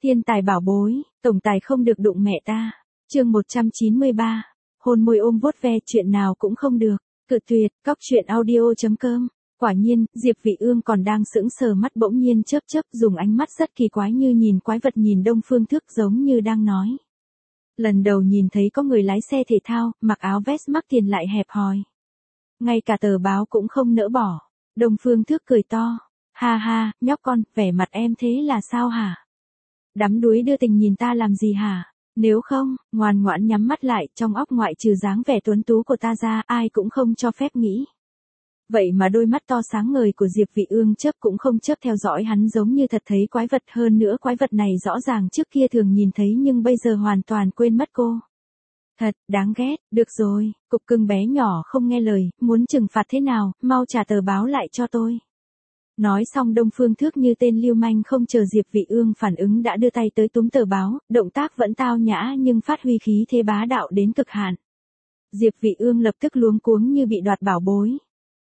Thiên tài bảo bối, tổng tài không được đụng mẹ ta. Chương 193. Hôn môi ôm vuốt ve, chuyện nào cũng không được. Cự tuyệt. Cóc truyện audio.com. Quả nhiên, Diệp Vị Ương còn đang sững sờ, mắt bỗng nhiên chớp chớp, dùng ánh mắt rất kỳ quái như nhìn quái vật nhìn Đông Phương Thức, giống như đang nói. Lần đầu nhìn thấy có người lái xe thể thao, mặc áo vest mắc tiền lại hẹp hòi. Ngay cả tờ báo cũng không nỡ bỏ. Đông Phương Thức cười to. Ha ha, nhóc con, vẻ mặt em thế là sao hả? Đắm đuối đưa tình nhìn ta làm gì hả? Nếu không, ngoan ngoãn nhắm mắt lại, trong óc ngoại trừ dáng vẻ tuấn tú của ta ra, ai cũng không cho phép nghĩ. Vậy mà đôi mắt to sáng ngời của Diệp Vị Ương chớp cũng không chớp theo dõi hắn, giống như thật thấy quái vật, hơn nữa quái vật này rõ ràng trước kia thường nhìn thấy nhưng bây giờ hoàn toàn quên mất cô. Thật, đáng ghét, được rồi, cục cưng bé nhỏ không nghe lời, muốn trừng phạt thế nào, mau trả tờ báo lại cho tôi. Nói xong Đông Phương Thức như tên lưu manh không chờ Diệp Vị Ương phản ứng đã đưa tay tới túm tờ báo, động tác vẫn tao nhã nhưng phát huy khí thế bá đạo đến cực hạn. Diệp Vị Ương lập tức luống cuống như bị đoạt bảo bối.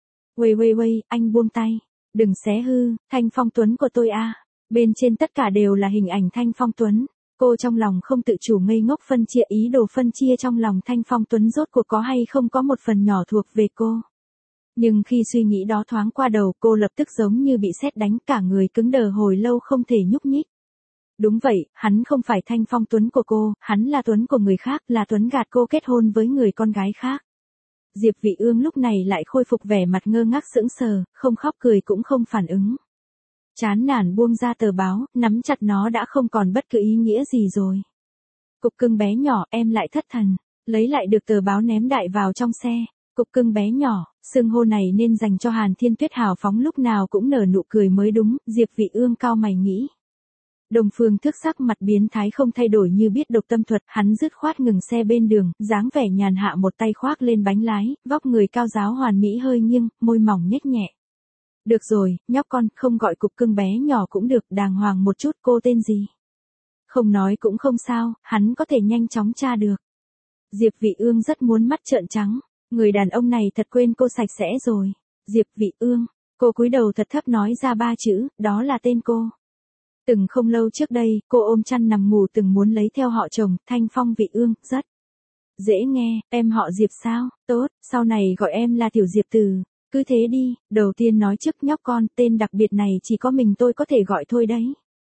Uầy, anh buông tay. Đừng xé hư, Thanh Phong Tuấn của tôi a. Bên trên tất cả đều là hình ảnh Thanh Phong Tuấn. Cô trong lòng không tự chủ ngây ngốc phân chia, ý đồ phân chia trong lòng Thanh Phong Tuấn rốt cuộc có hay không có một phần nhỏ thuộc về cô. Nhưng khi suy nghĩ đó thoáng qua đầu, cô lập tức giống như bị sét đánh, cả người cứng đờ hồi lâu không thể nhúc nhích. Đúng vậy, hắn không phải Thanh Phong Tuấn của cô, hắn là Tuấn của người khác, là Tuấn gạt cô kết hôn với người con gái khác. Diệp Vị Ương lúc này lại khôi phục vẻ mặt ngơ ngác sững sờ, không khóc cười cũng không phản ứng. Chán nản buông ra tờ báo, nắm chặt nó đã không còn bất cứ ý nghĩa gì rồi. Cục cưng bé nhỏ, em lại thất thần, lấy lại được tờ báo ném đại vào trong xe. Cục cưng bé nhỏ, xưng hô này nên dành cho Hàn Thiên Tuyết hào phóng lúc nào cũng nở nụ cười mới đúng, Diệp Vị Ương cau mày nghĩ. Đông Phương Thức sắc mặt biến thái không thay đổi như biết độc tâm thuật, hắn dứt khoát ngừng xe bên đường, dáng vẻ nhàn hạ một tay khoác lên bánh lái, vóc người cao ráo hoàn mỹ hơi nghiêng, môi mỏng nhếch nhẹ. Được rồi, nhóc con, không gọi cục cưng bé nhỏ cũng được, đàng hoàng một chút, cô tên gì? Không nói cũng không sao, hắn có thể nhanh chóng tra được. Diệp Vị Ương rất muốn mắt trợn trắng, người đàn ông này thật quên cô sạch sẽ rồi. Diệp Vị Ương, cô cúi đầu thật thấp nói ra 3 chữ, đó là tên cô. Từng không lâu trước đây, cô ôm chăn nằm ngủ từng muốn lấy theo họ chồng, Thanh Phong Vị Ương, rất dễ nghe, em họ Diệp sao, tốt, sau này gọi em là Tiểu Diệp Từ, cứ thế đi, đầu tiên nói trước nhóc con, tên đặc biệt này chỉ có mình tôi có thể gọi thôi đấy.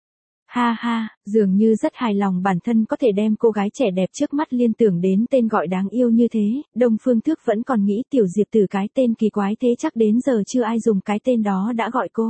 Ha ha, dường như rất hài lòng bản thân có thể đem cô gái trẻ đẹp trước mắt liên tưởng đến tên gọi đáng yêu như thế, Đông Phương Thức vẫn còn nghĩ Tiểu Diệp Từ cái tên kỳ quái thế chắc đến giờ chưa ai dùng cái tên đó đã gọi cô.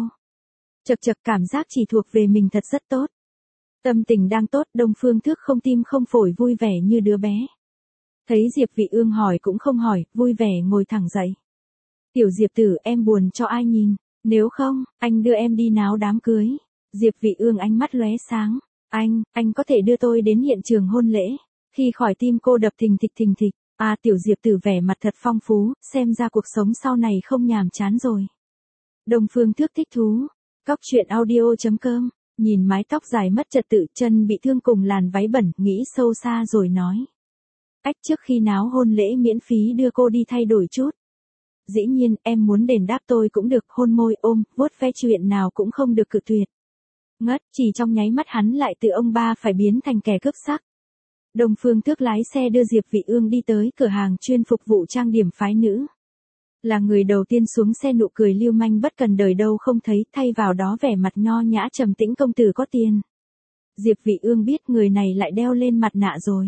Chật cảm giác chỉ thuộc về mình thật rất tốt. Tâm tình đang tốt, Đông Phương Thức không tim không phổi vui vẻ như đứa bé. Thấy Diệp Vị Ương hỏi cũng không hỏi, vui vẻ ngồi thẳng dậy. Tiểu Diệp Tử, em buồn cho ai nhìn, nếu không, anh đưa em đi náo đám cưới. Diệp Vị Ương ánh mắt lóe sáng. Anh có thể đưa tôi đến hiện trường hôn lễ. Khi khỏi tim cô đập thình thịch. À, Tiểu Diệp Tử vẻ mặt thật phong phú, xem ra cuộc sống sau này không nhàm chán rồi. Đông Phương Thức thích thú. Cóc truyện audio.com, nhìn mái tóc dài mất trật tự, chân bị thương cùng làn váy bẩn, nghĩ sâu xa rồi nói. Trước khi náo hôn lễ miễn phí đưa cô đi thay đổi chút. Dĩ nhiên, em muốn đền đáp tôi cũng được, hôn môi ôm, vuốt ve chuyện nào cũng không được cự tuyệt. Ngất, chỉ trong nháy mắt hắn lại từ ông ba phải biến thành kẻ cướp sắc. Đông Phương Thức lái xe đưa Diệp Vị Ương đi tới cửa hàng chuyên phục vụ trang điểm phái nữ. Là người đầu tiên xuống xe, nụ cười lưu manh bất cần đời đâu không thấy, thay vào đó vẻ mặt nho nhã trầm tĩnh công tử có tiền. Diệp Vị Ương biết người này lại đeo lên mặt nạ rồi.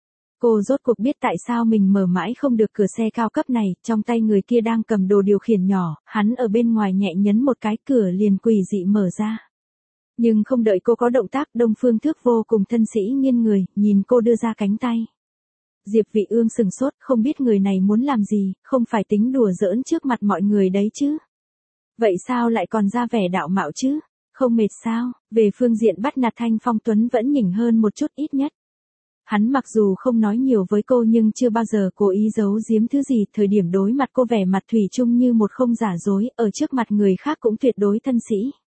Cô rốt cuộc biết tại sao mình mở mãi không được cửa xe cao cấp này, trong tay người kia đang cầm đồ điều khiển nhỏ, hắn ở bên ngoài nhẹ nhấn một cái, cửa liền quỷ dị mở ra. Nhưng không đợi cô có động tác, Đông Phương Thức vô cùng thân sĩ nghiêng người, nhìn cô đưa ra cánh tay. Diệp Vị Ương sừng sốt, không biết người này muốn làm gì, không phải tính đùa giỡn trước mặt mọi người đấy chứ. Vậy sao lại còn ra vẻ đạo mạo chứ? Không mệt sao? Về phương diện bắt nạt Thanh Phong Tuấn vẫn nhỉnh hơn một chút ít nhất. Hắn mặc dù không nói nhiều với cô nhưng chưa bao giờ cố ý giấu giếm thứ gì, thời điểm đối mặt cô vẻ mặt thủy chung như một không giả dối, ở trước mặt người khác cũng tuyệt đối thân sĩ.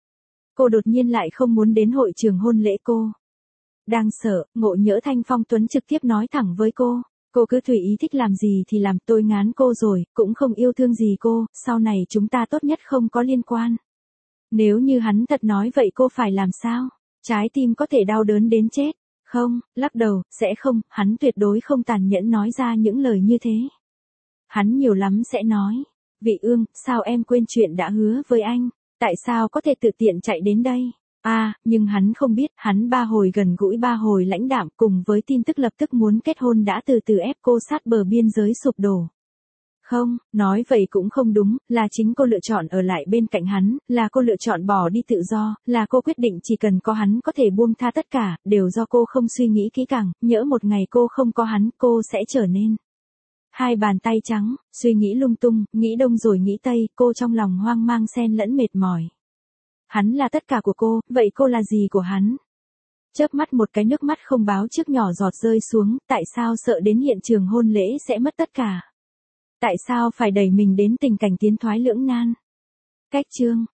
Cô đột nhiên lại không muốn đến hội trường hôn lễ cô. Đang sợ, ngộ nhỡ Thanh Phong Tuấn trực tiếp nói thẳng với cô cứ tùy ý thích làm gì thì làm, tôi ngán cô rồi, cũng không yêu thương gì cô, sau này chúng ta tốt nhất không có liên quan. Nếu như hắn thật nói vậy cô phải làm sao? Trái tim có thể đau đớn đến chết. Không, lắc đầu, sẽ không, hắn tuyệt đối không tàn nhẫn nói ra những lời như thế. Hắn nhiều lắm sẽ nói, Vị Ương, sao em quên chuyện đã hứa với anh, tại sao có thể tự tiện chạy đến đây? Nhưng hắn không biết, hắn 3 hồi gần gũi 3 hồi lãnh đạm cùng với tin tức lập tức muốn kết hôn đã từ từ ép cô sát bờ biên giới sụp đổ. Không, nói vậy cũng không đúng, là chính cô lựa chọn ở lại bên cạnh hắn, là cô lựa chọn bỏ đi tự do, là cô quyết định chỉ cần có hắn có thể buông tha tất cả, đều do cô không suy nghĩ kỹ càng, nhỡ một ngày cô không có hắn, cô sẽ trở nên hai bàn tay trắng, suy nghĩ lung tung, nghĩ đông rồi nghĩ tây, cô trong lòng hoang mang xen lẫn mệt mỏi. Hắn là tất cả của cô, vậy cô là gì của hắn? Chớp mắt một cái nước mắt không báo trước nhỏ giọt rơi xuống, tại sao sợ đến hiện trường hôn lễ sẽ mất tất cả? Tại sao phải đẩy mình đến tình cảnh tiến thoái lưỡng nan? Cách chương